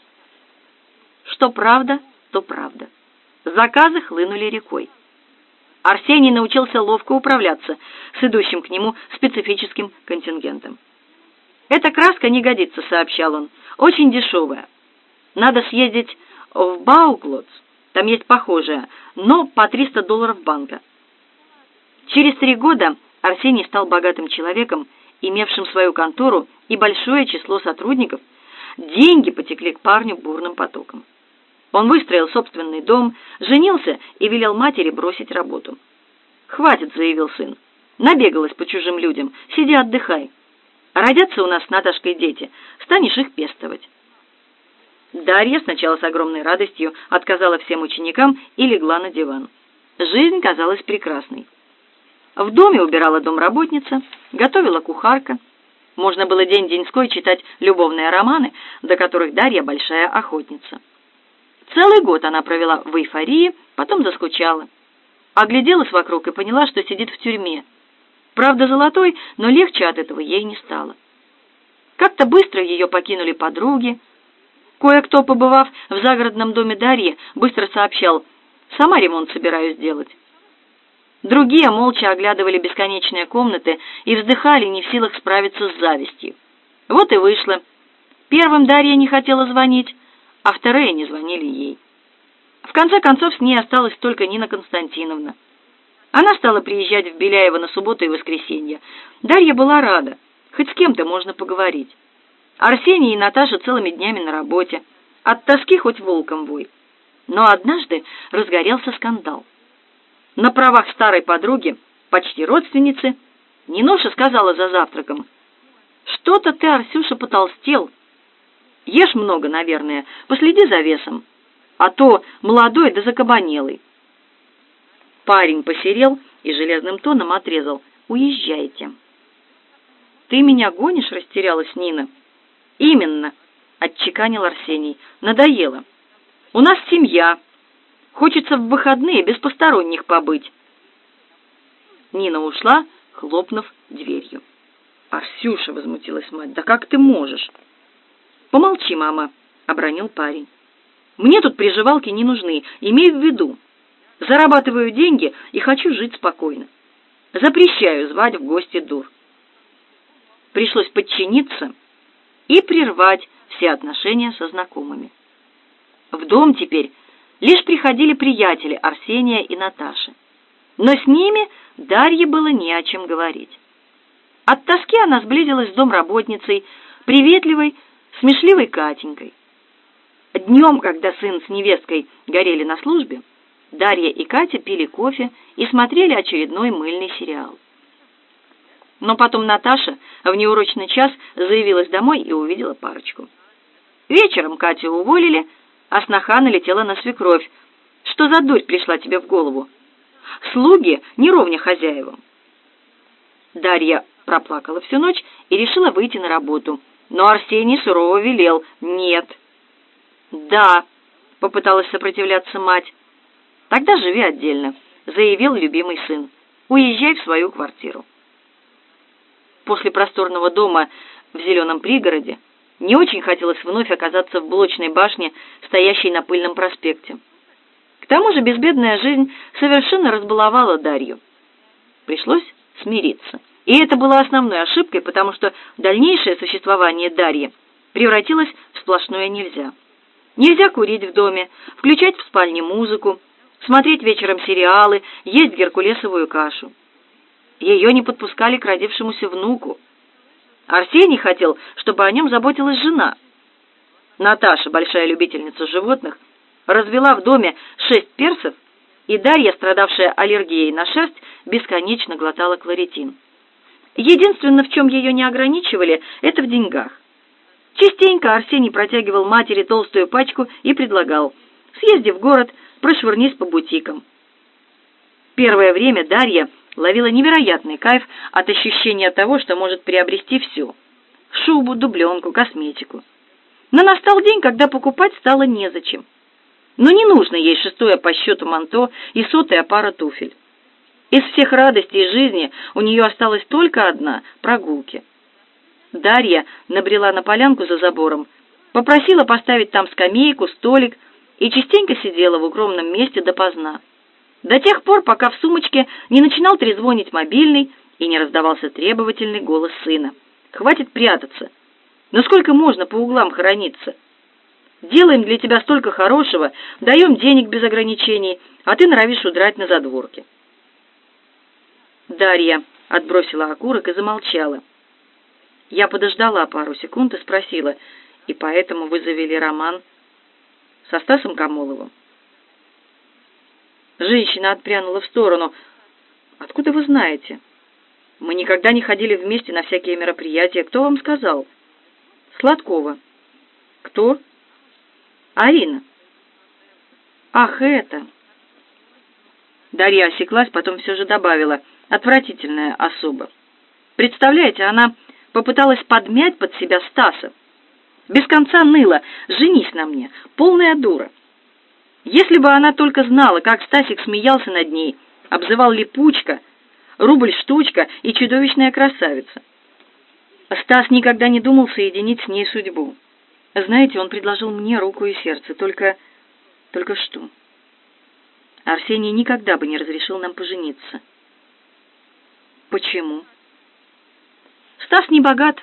Что правда, то правда. Заказы хлынули рекой. Арсений научился ловко управляться с идущим к нему специфическим контингентом. «Эта краска не годится», — сообщал он, — «очень дешевая. Надо съездить в Бауклотс, там есть похожая, но по $300 банка». Через 3 года Арсений стал богатым человеком, имевшим свою контору и большое число сотрудников. Деньги потекли к парню бурным потоком. Он выстроил собственный дом, женился и велел матери бросить работу. «Хватит», — заявил сын, — «набегалась по чужим людям, сиди отдыхай. Родятся у нас с Наташкой дети, станешь их пестовать». Дарья сначала с огромной радостью отказала всем ученикам и легла на диван. Жизнь казалась прекрасной. В доме убирала домработница, готовила кухарка. Можно было день-деньской читать любовные романы, до которых Дарья большая охотница. Целый год она провела в эйфории, потом заскучала. Огляделась вокруг и поняла, что сидит в тюрьме. Правда, золотой, но легче от этого ей не стало. Как-то быстро ее покинули подруги. Кое-кто, побывав в загородном доме Дарьи, быстро сообщал: «Сама ремонт собираюсь делать». Другие молча оглядывали бесконечные комнаты и вздыхали, не в силах справиться с завистью. Вот и вышло. Первым Дарья не хотела звонить, а вторые не звонили ей. В конце концов, с ней осталась только Нина Константиновна. Она стала приезжать в Беляево на субботу и воскресенье. Дарья была рада, хоть с кем-то можно поговорить. Арсений и Наташа целыми днями на работе. От тоски хоть волком вой. Но однажды разгорелся скандал. На правах старой подруги, почти родственницы, Ниноша сказала за завтраком: «Что-то ты, Арсюша, потолстел. Ешь много, наверное, последи за весом, а то молодой да закабанелый». Парень посерел и железным тоном отрезал: «Уезжайте». «Ты меня гонишь?» — растерялась Нина. «Именно», — отчеканил Арсений. «Надоело. У нас семья. Хочется в выходные без посторонних побыть». Нина ушла, хлопнув дверью. «Арсюша», — возмутилась мать, — «да как ты можешь?» «Помолчи, мама», — обронил парень. «Мне тут приживалки не нужны, имей в виду. Зарабатываю деньги и хочу жить спокойно. Запрещаю звать в гости дур». Пришлось подчиниться и прервать все отношения со знакомыми. В дом теперь лишь приходили приятели Арсения и Наташи, но с ними Дарье было не о чем говорить. От тоски она сблизилась с домработницей, приветливой, смешливой Катенькой. Днем, когда сын с невесткой горели на службе, Дарья и Катя пили кофе и смотрели очередной мыльный сериал. Но потом Наташа в неурочный час заявилась домой и увидела парочку. Вечером Катю уволили, а сноха налетела на свекровь. «Что за дурь пришла тебе в голову? Слуги не ровня хозяевам». Дарья проплакала всю ночь и решила выйти на работу, но Арсений сурово велел «нет». «Да», — попыталась сопротивляться мать. «Тогда живи отдельно», — заявил любимый сын. «Уезжай в свою квартиру». После просторного дома в зеленом пригороде не очень хотелось вновь оказаться в блочной башне, стоящей на Пыльном проспекте. К тому же безбедная жизнь совершенно разбаловала Дарью. Пришлось смириться. И это было основной ошибкой, потому что дальнейшее существование Дарьи превратилось в сплошное нельзя. Нельзя курить в доме, включать в спальне музыку, смотреть вечером сериалы, есть геркулесовую кашу. Ее не подпускали к родившемуся внуку. Арсений хотел, чтобы о нем заботилась жена. Наташа, большая любительница животных, развела в доме 6 персов, и Дарья, страдавшая аллергией на шерсть, бесконечно глотала кларитин. Единственное, в чем ее не ограничивали, это в деньгах. Частенько Арсений протягивал матери толстую пачку и предлагал: «Съезди в город, прошвырнись по бутикам». Первое время Дарья ловила невероятный кайф от ощущения того, что может приобрести все — шубу, дубленку, косметику. Но настал день, когда покупать стало незачем. Но не нужно ей 6-е по счету манто и 100-я пара туфель. Из всех радостей жизни у нее осталась только одна — прогулки. Дарья набрела на полянку за забором, попросила поставить там скамейку, столик и частенько сидела в укромном месте допоздна. До тех пор, пока в сумочке не начинал трезвонить мобильный и не раздавался требовательный голос сына: «Хватит прятаться! Но сколько можно по углам хорониться? Делаем для тебя столько хорошего, даем денег без ограничений, а ты норовишь удрать на задворке». Дарья отбросила окурок и замолчала. Я подождала пару секунд и спросила: «И поэтому вы завели роман со Стасом Камоловым?» Женщина отпрянула в сторону. «Откуда вы знаете? Мы никогда не ходили вместе на всякие мероприятия. Кто вам сказал?» «Сладкова». «Кто?» «Арина». «Ах, это...» Дарья осеклась, потом все же добавила: «Отвратительная особа. Представляете, она попыталась подмять под себя Стаса. Без конца ныла: женись на мне, полная дура. Если бы она только знала, как Стасик смеялся над ней, обзывал липучка, рубль-штучка и чудовищная красавица. Стас никогда не думал соединить с ней судьбу. Знаете, он предложил мне руку и сердце, только что? Арсений никогда бы не разрешил нам пожениться». «Почему?» «Стас не богат.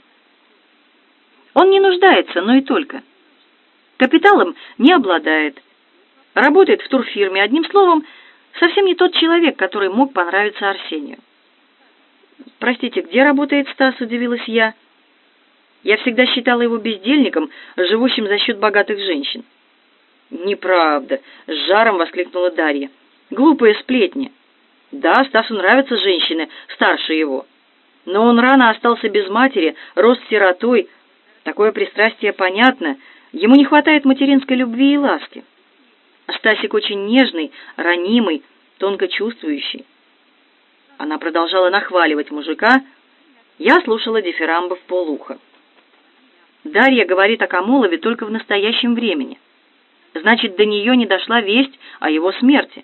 Он не нуждается, но и только. Капиталом не обладает. Работает в турфирме. Одним словом, совсем не тот человек, который мог понравиться Арсению». «Простите, где работает Стас?» — удивилась я. «Я всегда считала его бездельником, живущим за счет богатых женщин». «Неправда!» — с жаром воскликнула Дарья. «Глупые сплетни. Да, Стасу нравятся женщины старше его. Но он рано остался без матери, рос сиротой. Такое пристрастие понятно. Ему не хватает материнской любви и ласки. Стасик очень нежный, ранимый, тонко чувствующий». Она продолжала нахваливать мужика. Я слушала дифирамбы вполуха. Дарья говорит о Камолове только в настоящем времени. Значит, до нее не дошла весть о его смерти.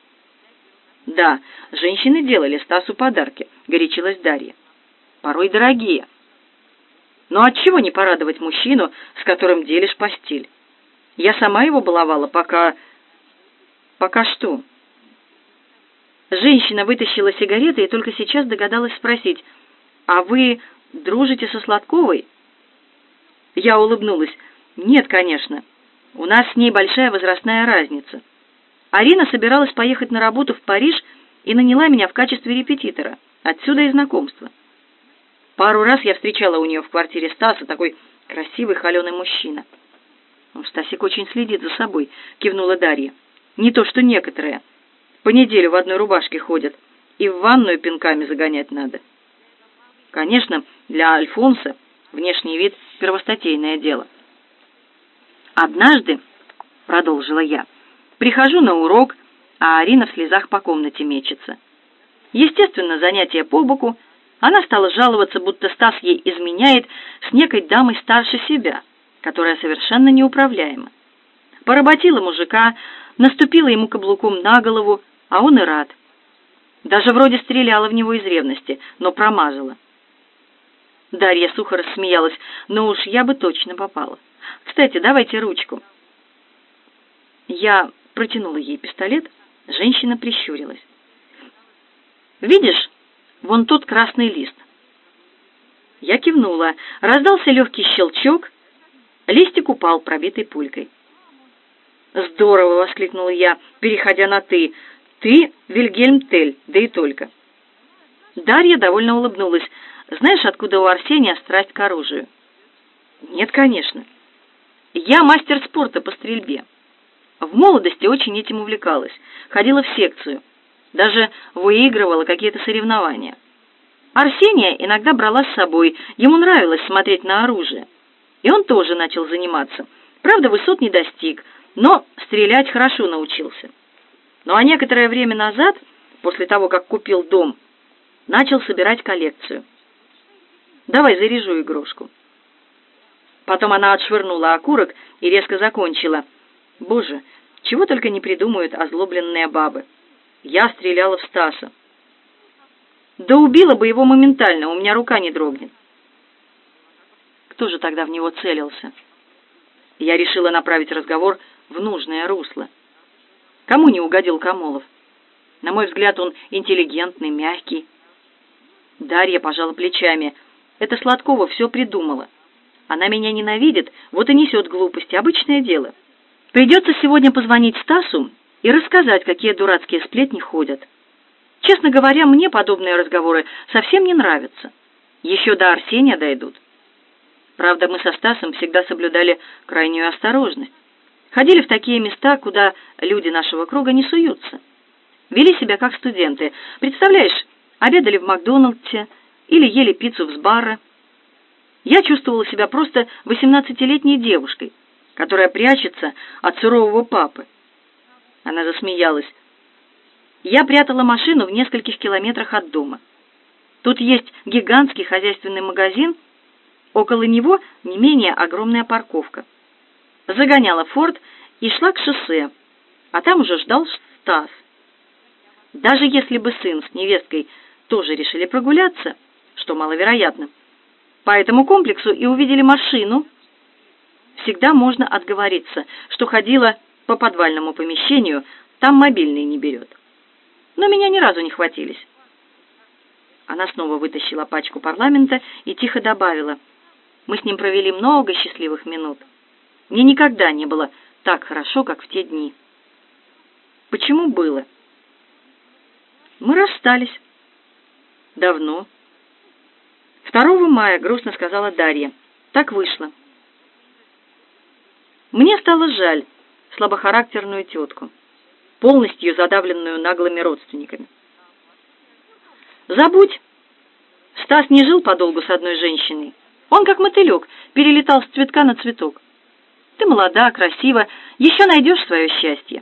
«Да, женщины делали Стасу подарки», — горячилась Дарья. «Порой дорогие. Но отчего не порадовать мужчину, с которым делишь постель? Я сама его баловала, пока что?» Женщина вытащила сигареты и только сейчас догадалась спросить: «А вы дружите со Сладковой?» Я улыбнулась. «Нет, конечно. У нас с ней большая возрастная разница. Арина собиралась поехать на работу в Париж и наняла меня в качестве репетитора. Отсюда и знакомство. Пару раз я встречала у нее в квартире Стаса, такой красивый холеный мужчина». «Стасик очень следит за собой», — кивнула Дарья. «Не то что некоторые. По неделе в одной рубашке ходят, и в ванную пинками загонять надо». Конечно, для Альфонса внешний вид — первостатейное дело. «Однажды, — продолжила я, — прихожу на урок, а Арина в слезах по комнате мечется. Естественно, занятие по боку. Она стала жаловаться, будто Стас ей изменяет с некой дамой старше себя, которая совершенно неуправляема. Поработила мужика, наступила ему каблуком на голову, а он и рад. Даже вроде стреляла в него из ревности, но промазала». Дарья сухо рассмеялась. «Ну уж я бы точно попала. Кстати, давайте ручку». Я протянула ей пистолет, женщина прищурилась. «Видишь, вон тот красный лист». Я кивнула. Раздался легкий щелчок, листик упал, пробитый пулькой. «Здорово!» — воскликнула я, переходя на «ты». «Ты Вильгельм Тель, да и только». Дарья довольно улыбнулась. «Знаешь, откуда у Арсения страсть к оружию?» «Нет, конечно. Я мастер спорта по стрельбе. В молодости очень этим увлекалась, ходила в секцию, даже выигрывала какие-то соревнования. Арсения иногда брала с собой, ему нравилось смотреть на оружие. И он тоже начал заниматься. Правда, высот не достиг, но стрелять хорошо научился. Ну а некоторое время назад, после того, как купил дом, начал собирать коллекцию. Давай заряжу игрушку». Потом она отшвырнула окурок и резко закончила. «Боже, чего только не придумают озлобленные бабы. Я стреляла в Стаса. Да убила бы его моментально, у меня рука не дрогнет». Кто же тогда в него целился? Я решила направить разговор в нужное русло. Кому не угодил Камолов? На мой взгляд, он интеллигентный, мягкий. Дарья пожала плечами. «Это Сладкова все придумала. Она меня ненавидит, вот и несет глупости, обычное дело. Придется сегодня позвонить Стасу и рассказать, какие дурацкие сплетни ходят. Честно говоря, мне подобные разговоры совсем не нравятся. Еще до Арсения дойдут. Правда, мы со Стасом всегда соблюдали крайнюю осторожность. Ходили в такие места, куда люди нашего круга не суются. Вели себя как студенты. Представляешь, обедали в Макдональдсе или ели пиццу с бара. Я чувствовала себя просто 18-летней девушкой, которая прячется от сурового папы». Она засмеялась. «Я прятала машину в нескольких километрах от дома. Тут есть гигантский хозяйственный магазин, около него не менее огромная парковка. Загоняла «Форд» и шла к шоссе, а там уже ждал Стас. Даже если бы сын с невесткой тоже решили прогуляться, что маловероятно, по этому комплексу и увидели машину, всегда можно отговориться, что ходила по подвальному помещению, там мобильный не берет. Но меня ни разу не хватились». Она снова вытащила пачку парламента и тихо добавила: «Мы с ним провели много счастливых минут. Мне никогда не было так хорошо, как в те дни». «Почему было?» «Мы расстались». «Давно?» 2 мая, грустно сказала Дарья. «Так вышло». Мне стало жаль слабохарактерную тетку, полностью задавленную наглыми родственниками. «Забудь. Стас не жил подолгу с одной женщиной. Он, как мотылек, перелетал с цветка на цветок. Ты молода, красива, еще найдешь свое счастье».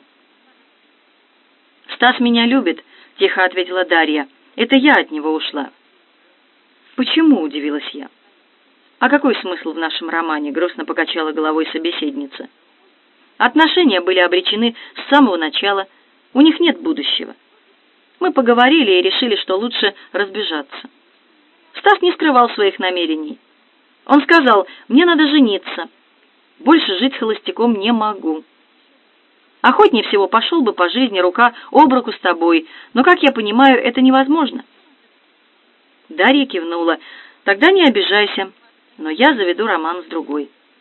«Стас меня любит», — тихо ответила Дарья. «Это я от него ушла». «Почему?» — удивилась я. «А какой смысл в нашем романе?» — грустно покачала головой собеседница. «Отношения были обречены с самого начала, у них нет будущего. Мы поговорили и решили, что лучше разбежаться. Стас не скрывал своих намерений. Он сказал: мне надо жениться, больше жить холостяком не могу. Охотнее всего пошел бы по жизни рука об руку с тобой, но, как я понимаю, это невозможно». Дарья кивнула. «Тогда не обижайся, но я заведу роман с другой».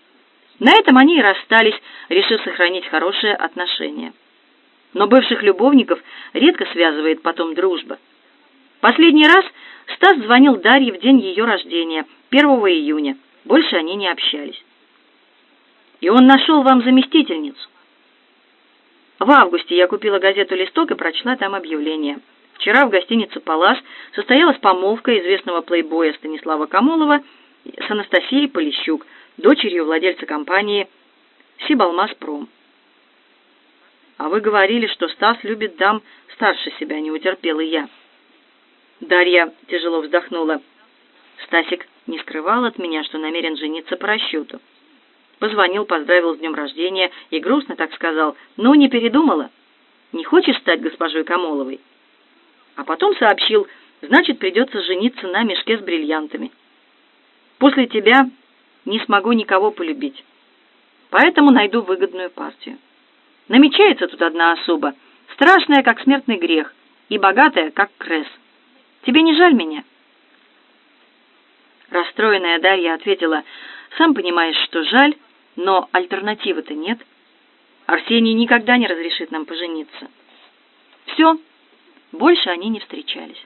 На этом они и расстались, решив сохранить хорошие отношения. Но бывших любовников редко связывает потом дружба. Последний раз Стас звонил Дарье в день ее рождения, 1 июня. Больше они не общались. «И он нашел вам заместительницу?» В августе я купила газету «Листок» и прочла там объявление. Вчера в гостинице «Палас» состоялась помолвка известного плейбоя Станислава Камолова с Анастасией Полищук, дочерью владельца компании «Сибалмаспром». «А вы говорили, что Стас любит дам старше себя», — не утерпела я. Дарья тяжело вздохнула. Стасик не скрывал от меня, что намерен жениться по расчету. Позвонил, поздравил с днем рождения и грустно так сказал: «Ну, не передумала? Не хочешь стать госпожой Камоловой?» А потом сообщил: «Значит, придется жениться на мешке с бриллиантами. После тебя не смогу никого полюбить, поэтому найду выгодную партию. Намечается тут одна особа, страшная, как смертный грех, и богатая, как крес. Тебе не жаль меня?» Расстроенная Дарья ответила: «Сам понимаешь, что жаль, но альтернативы-то нет. Арсений никогда не разрешит нам пожениться». Все, больше они не встречались.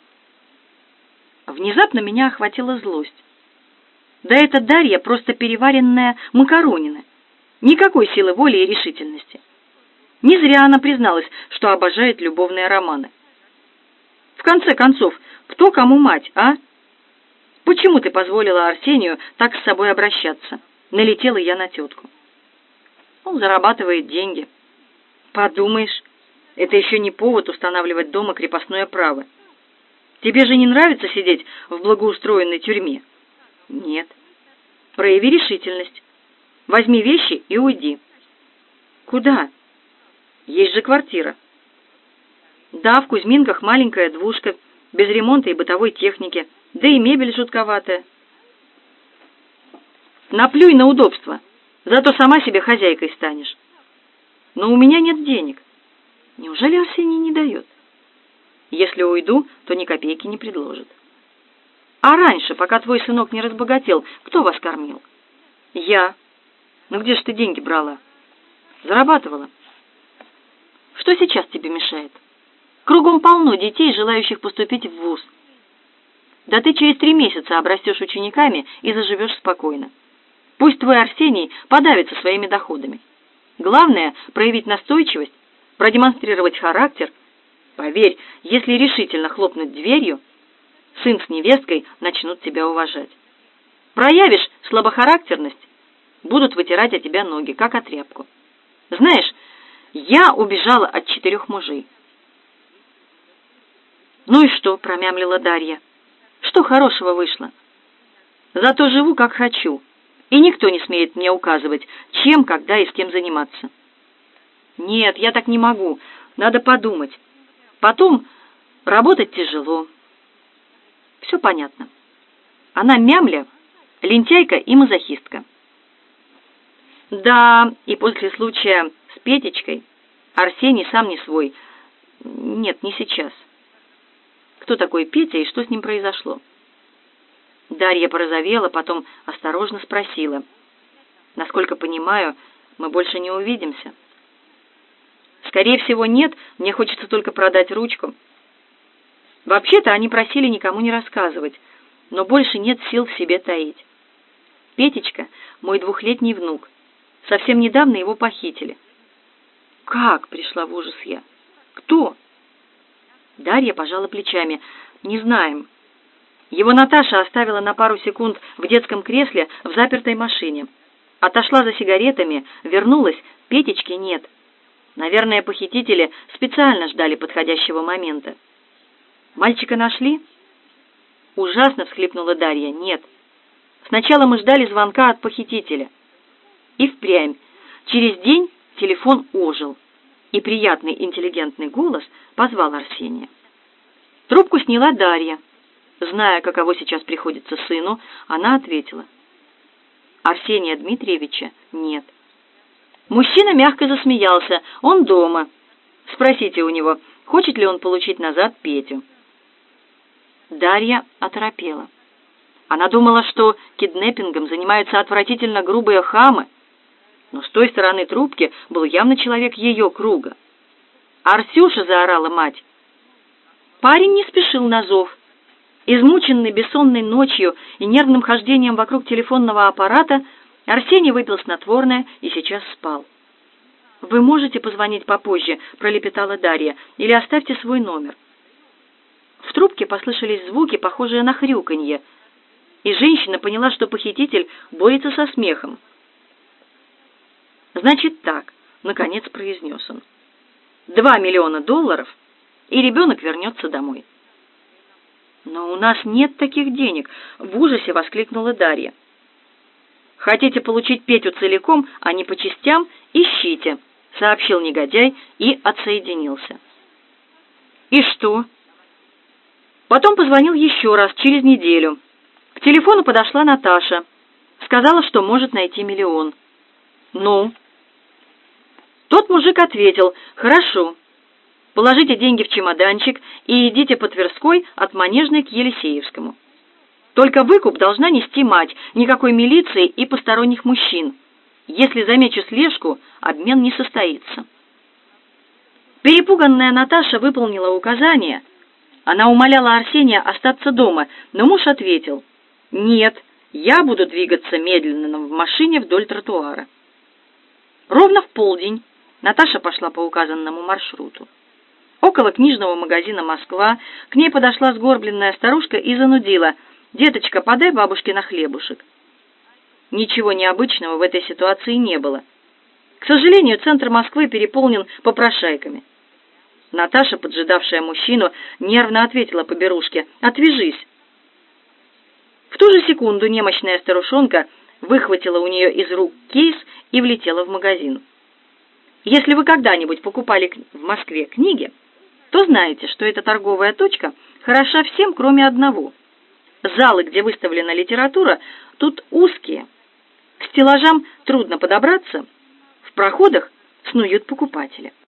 Внезапно меня охватила злость. Да эта Дарья просто переваренная макаронина. Никакой силы воли и решительности. Не зря она призналась, что обожает любовные романы. В конце концов, кто кому мать, а? Почему ты позволила Арсению так с собой обращаться? Налетела я на тетку. Он зарабатывает деньги. Подумаешь, это еще не повод устанавливать дома крепостное право. Тебе же не нравится сидеть в благоустроенной тюрьме? Нет. Прояви решительность. Возьми вещи и уйди. Куда? Есть же квартира. Да, в Кузьминках маленькая двушка, без ремонта и бытовой техники, да и мебель жутковатая. Наплюй на удобство, зато сама себе хозяйкой станешь. Но у меня нет денег. Неужели Арсений не дает? Если уйду, то ни копейки не предложит. А раньше, пока твой сынок не разбогател, кто вас кормил? Я. Ну где ж ты деньги брала? Зарабатывала. Что сейчас тебе мешает? Кругом полно детей, желающих поступить в вуз. Да ты через 3 месяца обрастешь учениками и заживешь спокойно. Пусть твой Арсений подавится своими доходами. Главное — проявить настойчивость, продемонстрировать характер. Поверь, если решительно хлопнуть дверью, сын с невесткой начнут тебя уважать. Проявишь слабохарактерность, будут вытирать от тебя ноги, как от тряпку. Знаешь, я убежала от 4 мужей. «Ну и что?» — промямлила Дарья. «Что хорошего вышло? Зато живу, как хочу, и никто не смеет мне указывать, чем, когда и с кем заниматься». «Нет, я так не могу. Надо подумать. Потом работать тяжело». Все понятно. Она мямля, лентяйка и мазохистка. Да, и после случая с Петечкой Арсений сам не свой. Нет, не сейчас. Кто такой Петя и что с ним произошло? Дарья порозовела, потом осторожно спросила: «Насколько понимаю, мы больше не увидимся?» «Скорее всего, нет. Мне хочется только продать ручку». Вообще-то они просили никому не рассказывать, но больше нет сил в себе таить. Петечка — мой 2-летний внук. Совсем недавно его похитили. «Как?» — пришла в ужас я. «Кто?» Дарья пожала плечами. «Не знаем. Его Наташа оставила на пару секунд в детском кресле в запертой машине. Отошла за сигаретами, вернулась, Петечки нет. Наверное, похитители специально ждали подходящего момента». «Мальчика нашли?» Ужасно всхлипнула Дарья. «Нет. Сначала мы ждали звонка от похитителя». И впрямь. Через день телефон ожил, и приятный интеллигентный голос позвал Арсения. Трубку сняла Дарья. Зная, каково сейчас приходится сыну, она ответила: «Арсения Дмитриевича нет». Мужчина мягко засмеялся. «Он дома. Спросите у него, хочет ли он получить назад Петю». Дарья оторопела. Она думала, что киднеппингом занимаются отвратительно грубые хамы, но с той стороны трубки был явно человек ее круга. «Арсюша!» — заорала мать. Парень не спешил на зов. Измученный бессонной ночью и нервным хождением вокруг телефонного аппарата, Арсений выпил снотворное и сейчас спал. «Вы можете позвонить попозже?» — пролепетала Дарья. «Или оставьте свой номер». В трубке послышались звуки, похожие на хрюканье, и женщина поняла, что похититель борется со смехом. «Значит так», — наконец произнес он. $2 миллиона, и ребенок вернется домой». «Но у нас нет таких денег», — в ужасе воскликнула Дарья. «Хотите получить Петю целиком, а не по частям? Ищите», — сообщил негодяй и отсоединился. «И что?» Потом позвонил еще раз, через неделю. К телефону подошла Наташа. Сказала, что может найти $1 миллион. «Ну?» Тот мужик ответил: «Хорошо. Положите деньги в чемоданчик и идите по Тверской от Манежной к Елисеевскому. Только выкуп должна нести мать, никакой милиции и посторонних мужчин. Если замечу слежку, обмен не состоится». Перепуганная Наташа выполнила указание. Она умоляла Арсения остаться дома, но муж ответил: «Нет, я буду двигаться медленно в машине вдоль тротуара». Ровно в полдень Наташа пошла по указанному маршруту. Около книжного магазина «Москва» к ней подошла сгорбленная старушка и занудила: «Деточка, подай бабушке на хлебушек». Ничего необычного в этой ситуации не было. К сожалению, центр Москвы переполнен попрошайками. Наташа, поджидавшая мужчину, нервно ответила поберушке: «Отвяжись». В ту же секунду немощная старушонка выхватила у нее из рук кейс и влетела в магазин. Если вы когда-нибудь покупали в Москве книги, то знаете, что эта торговая точка хороша всем, кроме одного. Залы, где выставлена литература, тут узкие. К стеллажам трудно подобраться, в проходах снуют покупатели.